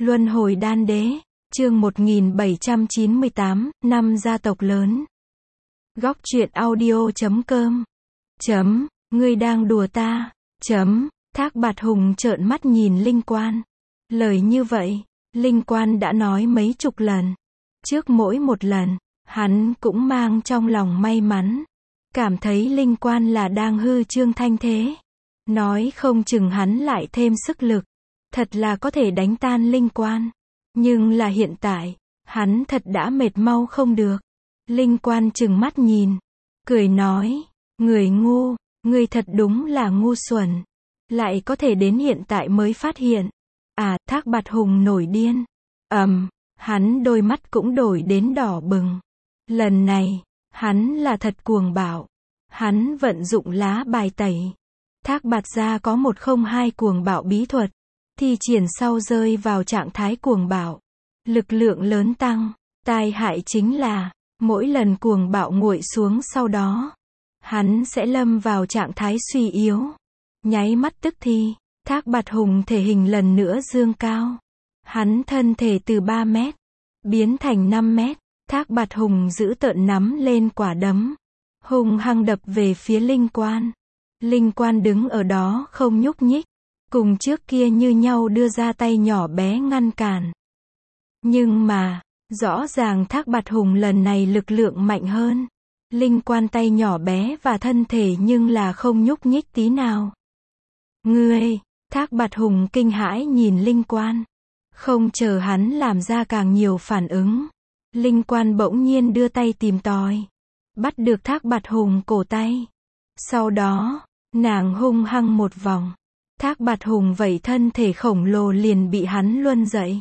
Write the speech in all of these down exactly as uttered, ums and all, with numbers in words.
Luân hồi đan đế, chương một nghìn bảy trăm chín mươi tám, năm gia tộc lớn. Góc truyện audio chấm com. Chấm, ngươi đang đùa ta. Chấm, Thác Bạt Hùng trợn mắt nhìn Linh Quan. Lời như vậy, Linh Quan đã nói mấy chục lần. Trước mỗi một lần, hắn cũng mang trong lòng may mắn. Cảm thấy Linh Quan là đang hư trương thanh thế. Nói không chừng hắn lại thêm sức lực. Thật là có thể đánh tan Linh Quan. Nhưng là hiện tại, hắn thật đã mệt mau không được. Linh Quan trừng mắt nhìn, cười nói, người ngu, ngươi thật đúng là ngu xuẩn. Lại có thể đến hiện tại mới phát hiện. À, Thác Bạt Hùng nổi điên. Ầm, hắn đôi mắt cũng đổi đến đỏ bừng. Lần này, hắn là thật cuồng bạo. Hắn vận dụng lá bài tẩy. Thác Bạt gia có một không hai cuồng bạo bí thuật. Thi triển sau rơi vào trạng thái cuồng bạo. Lực lượng lớn tăng. Tai hại chính là, mỗi lần cuồng bạo nguội xuống sau đó, hắn sẽ lâm vào trạng thái suy yếu. Nháy mắt tức thì, Thác Bạt Hùng thể hình lần nữa dương cao. Hắn thân thể từ ba mét, biến thành năm mét. Thác Bạt Hùng giữ tợn nắm lên quả đấm. Hùng hăng đập về phía Linh Quan. Linh Quan đứng ở đó không nhúc nhích. Cùng trước kia như nhau đưa ra tay nhỏ bé ngăn cản. Nhưng mà, rõ ràng Thác Bạt Hùng lần này lực lượng mạnh hơn. Linh Quan tay nhỏ bé và thân thể nhưng là không nhúc nhích tí nào. Ngươi, Thác Bạt Hùng kinh hãi nhìn Linh Quan. Không chờ hắn làm ra càng nhiều phản ứng. Linh Quan bỗng nhiên đưa tay tìm tòi. Bắt được Thác Bạt Hùng cổ tay. Sau đó, nàng hung hăng một vòng. Thác Bạt Hùng vẩy thân thể khổng lồ liền bị hắn luân dậy.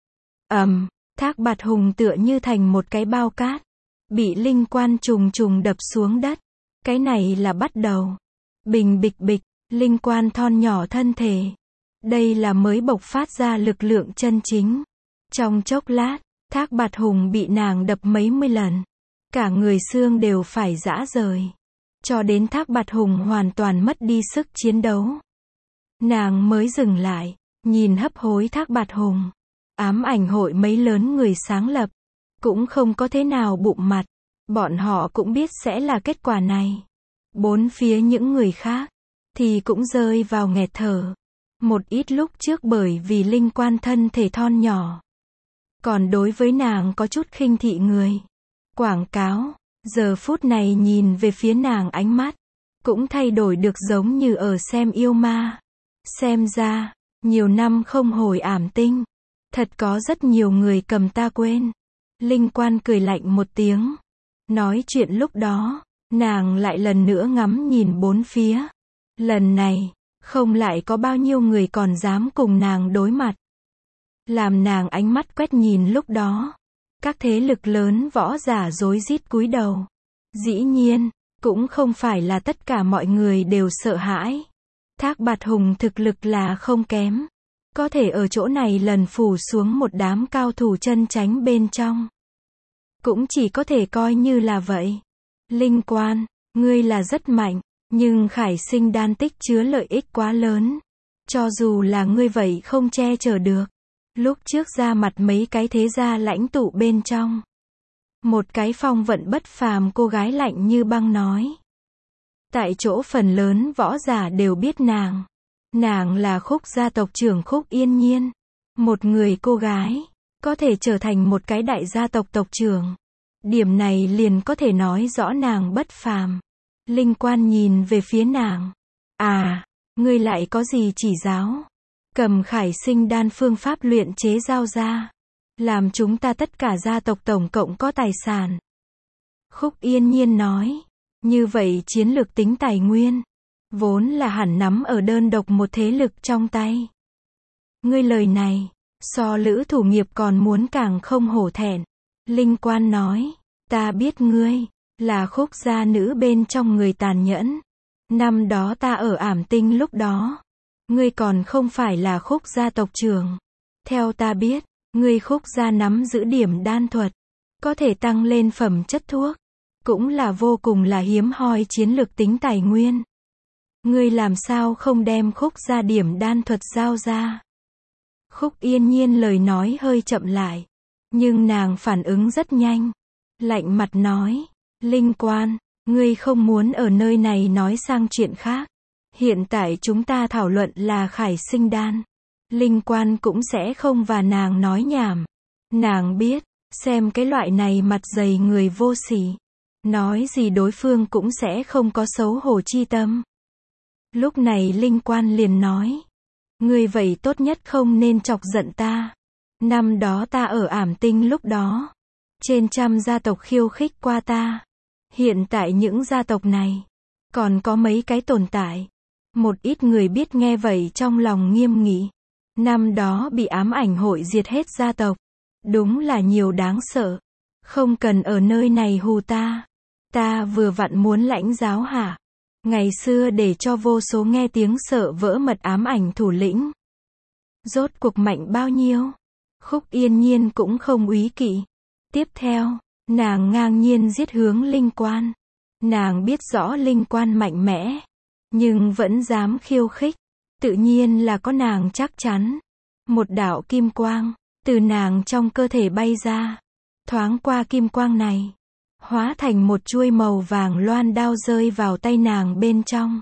Ầm, um, Thác Bạt Hùng tựa như thành một cái bao cát. Bị Linh Quan trùng trùng đập xuống đất. Cái này là bắt đầu. Bình bịch bịch, Linh Quan thon nhỏ thân thể. Đây là mới bộc phát ra lực lượng chân chính. Trong chốc lát, Thác Bạt Hùng bị nàng đập mấy mươi lần. Cả người xương đều phải rã rời. Cho đến Thác Bạt Hùng hoàn toàn mất đi sức chiến đấu. Nàng mới dừng lại, nhìn hấp hối Thác Bạt Hùng. Ám ảnh hội mấy lớn người sáng lập. Cũng không có thế nào bụng mặt. Bọn họ cũng biết sẽ là kết quả này. Bốn phía những người khác, thì cũng rơi vào nghẹt thở. Một ít lúc trước bởi vì Linh Quan thân thể thon nhỏ. Còn đối với nàng có chút khinh thị người. Quảng cáo, giờ phút này nhìn về phía nàng ánh mắt. Cũng thay đổi được giống như ở xem yêu ma. Xem ra, nhiều năm không hồi ảm tinh. Thật có rất nhiều người cầm ta quên. Linh Quan cười lạnh một tiếng. Nói chuyện lúc đó, nàng lại lần nữa ngắm nhìn bốn phía. Lần này, không lại có bao nhiêu người còn dám cùng nàng đối mặt. Làm nàng ánh mắt quét nhìn lúc đó. Các thế lực lớn võ giả rối rít cúi đầu. Dĩ nhiên, cũng không phải là tất cả mọi người đều sợ hãi. Thác Bạt Hùng thực lực là không kém. Có thể ở chỗ này lần phủ xuống một đám cao thủ chân chánh bên trong. Cũng chỉ có thể coi như là vậy. Linh Quan, ngươi là rất mạnh, nhưng khải sinh đan tích chứa lợi ích quá lớn. Cho dù là ngươi vậy không che chở được. Lúc trước ra mặt mấy cái thế gia lãnh tụ bên trong. Một cái phong vận bất phàm cô gái lạnh như băng nói. Tại chỗ phần lớn võ giả đều biết nàng. Nàng là Khúc gia tộc trưởng Khúc Yên Nhiên. Một người cô gái, có thể trở thành một cái đại gia tộc tộc trưởng. Điểm này liền có thể nói rõ nàng bất phàm. Linh Quan nhìn về phía nàng. À, ngươi lại có gì chỉ giáo? Cầm khải sinh đan phương pháp luyện chế giao ra. Làm chúng ta tất cả gia tộc tổng cộng có tài sản. Khúc Yên Nhiên nói. Như vậy chiến lược tính tài nguyên. Vốn là hẳn nắm ở đơn độc một thế lực trong tay. Ngươi lời này, so Lữ Thủ Nghiệp còn muốn càng không hổ thẹn. Linh Quan nói, ta biết ngươi, là Khúc gia nữ bên trong người tàn nhẫn. Năm đó ta ở ảm tinh lúc đó. Ngươi còn không phải là Khúc gia tộc trưởng. Theo ta biết, ngươi Khúc gia nắm giữ điểm đan thuật. Có thể tăng lên phẩm chất thuốc. Cũng là vô cùng là hiếm hoi chiến lược tính tài nguyên. Ngươi làm sao không đem Khúc gia điểm đan thuật giao ra? Khúc Yên Nhiên lời nói hơi chậm lại. Nhưng nàng phản ứng rất nhanh. Lạnh mặt nói. Linh Quan, ngươi không muốn ở nơi này nói sang chuyện khác. Hiện tại chúng ta thảo luận là Khải Sinh Đan. Linh Quan cũng sẽ không và nàng nói nhảm. Nàng biết, xem cái loại này mặt dày người vô sỉ. Nói gì đối phương cũng sẽ không có xấu hổ chi tâm. Lúc này Linh Quan liền nói. Ngươi vậy tốt nhất không nên chọc giận ta. Năm đó ta ở Ảm Tinh lúc đó. Trên trăm gia tộc khiêu khích qua ta. Hiện tại những gia tộc này. Còn có mấy cái tồn tại. Một ít người biết nghe vậy trong lòng nghiêm nghị. Năm đó bị ám ảnh hội diệt hết gia tộc. Đúng là nhiều đáng sợ. Không cần ở nơi này hù ta. Ta vừa vặn muốn lãnh giáo hả? Ngày xưa để cho vô số nghe tiếng sợ vỡ mật ám ảnh thủ lĩnh. Rốt cuộc mạnh bao nhiêu? Khúc Yên Nhiên cũng không úy kỵ. Tiếp theo, nàng ngang nhiên giết hướng Linh Quan. Nàng biết rõ Linh Quan mạnh mẽ. Nhưng vẫn dám khiêu khích. Tự nhiên là có nàng chắc chắn. Một đạo kim quang, từ nàng trong cơ thể bay ra. Thoáng qua kim quang này. Hóa thành một chuôi màu vàng loan đao rơi vào tay nàng bên trong.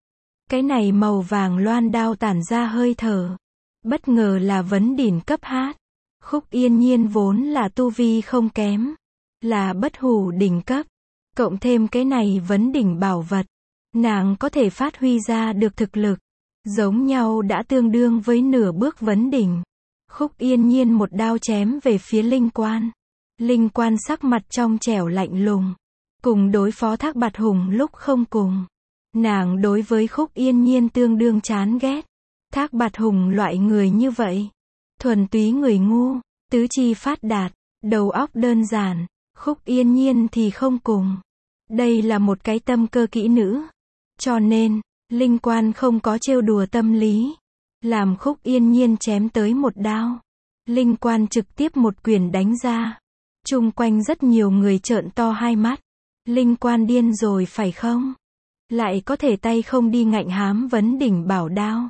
Cái này màu vàng loan đao tản ra hơi thở. Bất ngờ là vấn đỉnh cấp hát. Khúc Yên Nhiên vốn là tu vi không kém. Là bất hủ đỉnh cấp. Cộng thêm cái này vấn đỉnh bảo vật. Nàng có thể phát huy ra được thực lực. Giống nhau đã tương đương với nửa bước vấn đỉnh. Khúc Yên Nhiên một đao chém về phía Linh Quan. Linh Quan sắc mặt trong trẻo lạnh lùng. Cùng đối phó Thác Bạt Hùng lúc không cùng. Nàng đối với Khúc Yên Nhiên tương đương chán ghét. Thác Bạt Hùng loại người như vậy. Thuần túy người ngu, tứ chi phát đạt, đầu óc đơn giản. Khúc Yên Nhiên thì không cùng. Đây là một cái tâm cơ kỹ nữ. Cho nên, Linh Quan không có trêu đùa tâm lý. Làm Khúc Yên Nhiên chém tới một đao. Linh Quan trực tiếp một quyền đánh ra. Chung quanh rất nhiều người trợn to hai mắt. Linh Quan điên rồi phải không? Lại có thể tay không đi ngạnh hám vấn đỉnh bảo đao.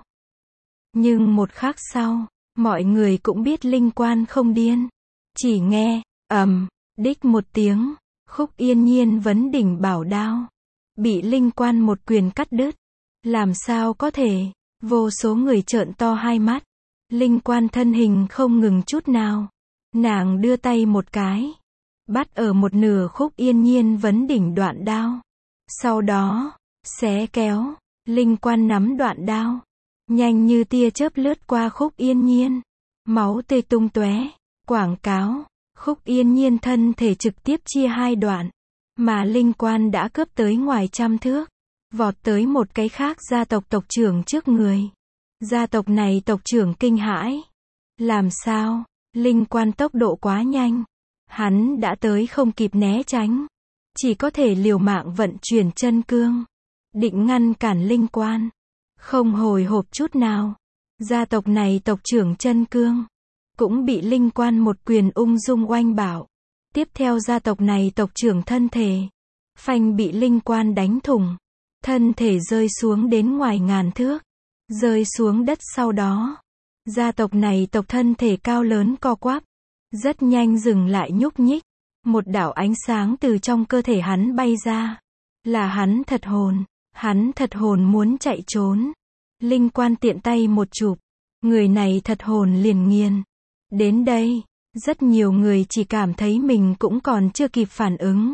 Nhưng một khắc sau, mọi người cũng biết Linh Quan không điên. Chỉ nghe, ầm, đích một tiếng, Khúc Yên Nhiên vấn đỉnh bảo đao. Bị Linh Quan một quyền cắt đứt. Làm sao có thể? Vô số người trợn to hai mắt. Linh Quan thân hình không ngừng chút nào. Nàng đưa tay một cái. Bắt ở một nửa Khúc Yên Nhiên vấn đỉnh đoạn đao. Sau đó, xé kéo. Linh Quan nắm đoạn đao. Nhanh như tia chớp lướt qua Khúc Yên Nhiên. Máu tươi tung tóe. Quảng cáo. Khúc Yên Nhiên thân thể trực tiếp chia hai đoạn. Mà Linh Quan đã cướp tới ngoài trăm thước. Vọt tới một cái khác gia tộc tộc trưởng trước người. Gia tộc này tộc trưởng kinh hãi. Làm sao? Linh Quan tốc độ quá nhanh. Hắn đã tới không kịp né tránh. Chỉ có thể liều mạng vận chuyển chân cương. Định ngăn cản Linh Quan. Không hồi hộp chút nào. Gia tộc này tộc trưởng chân cương. Cũng bị Linh Quan một quyền ung dung oanh bảo. Tiếp theo gia tộc này tộc trưởng thân thể. Phanh bị Linh Quan đánh thủng. Thân thể rơi xuống đến ngoài ngàn thước. Rơi xuống đất sau đó. Gia tộc này tộc thân thể cao lớn co quắp. Rất nhanh dừng lại nhúc nhích. Một đạo ánh sáng từ trong cơ thể hắn bay ra. Là hắn thật hồn. Hắn thật hồn muốn chạy trốn. Linh Quan tiện tay một chụp. Người này thật hồn liền nghiền. Đến đây, rất nhiều người chỉ cảm thấy mình cũng còn chưa kịp phản ứng.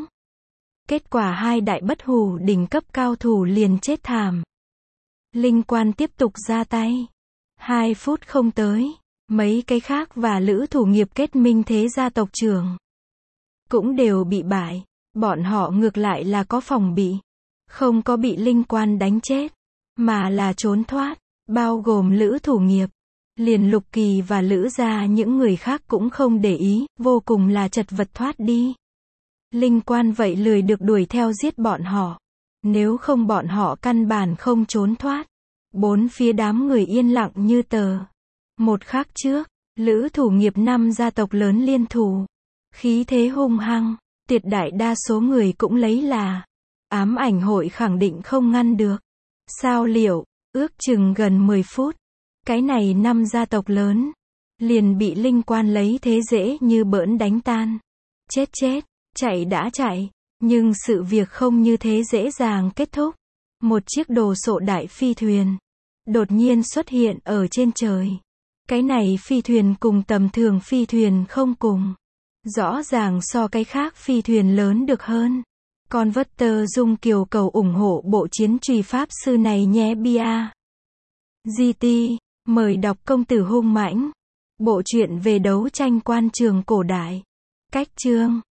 Kết quả hai đại bất hủ đỉnh cấp cao thủ liền chết thảm. Linh Quan tiếp tục ra tay. Hai phút không tới, mấy cái khác và lữ thủ nghiệp kết minh thế gia tộc trưởng. Cũng đều bị bại, bọn họ ngược lại là có phòng bị. Không có bị Linh Quan đánh chết, mà là trốn thoát, bao gồm lữ thủ nghiệp. Liền Lục Kỳ và Lữ gia những người khác cũng không để ý, vô cùng là chật vật thoát đi. Linh Quan vậy lười được đuổi theo giết bọn họ. Nếu không bọn họ căn bản không trốn thoát. Bốn phía đám người yên lặng như tờ. Một khắc trước, lữ thủ nghiệp năm gia tộc lớn liên thủ. Khí thế hung hăng, tuyệt đại đa số người cũng lấy là ám ảnh hội khẳng định không ngăn được. Sao liệu, ước chừng gần mười phút. Cái này năm gia tộc lớn, liền bị linh quan lấy thế dễ như bỡn đánh tan. Chết chết, chạy đã chạy, nhưng sự việc không như thế dễ dàng kết thúc. Một chiếc đồ sộ đại phi thuyền đột nhiên xuất hiện ở trên trời. Cái này phi thuyền cùng tầm thường phi thuyền không cùng. Rõ ràng so cái khác phi thuyền lớn được hơn. Converter Dung Kiều cầu ủng hộ bộ chiến truy pháp sư này nhé bia. giê tê, mời đọc Công tử hung mãnh. Bộ truyện về đấu tranh quan trường cổ đại. Cách chương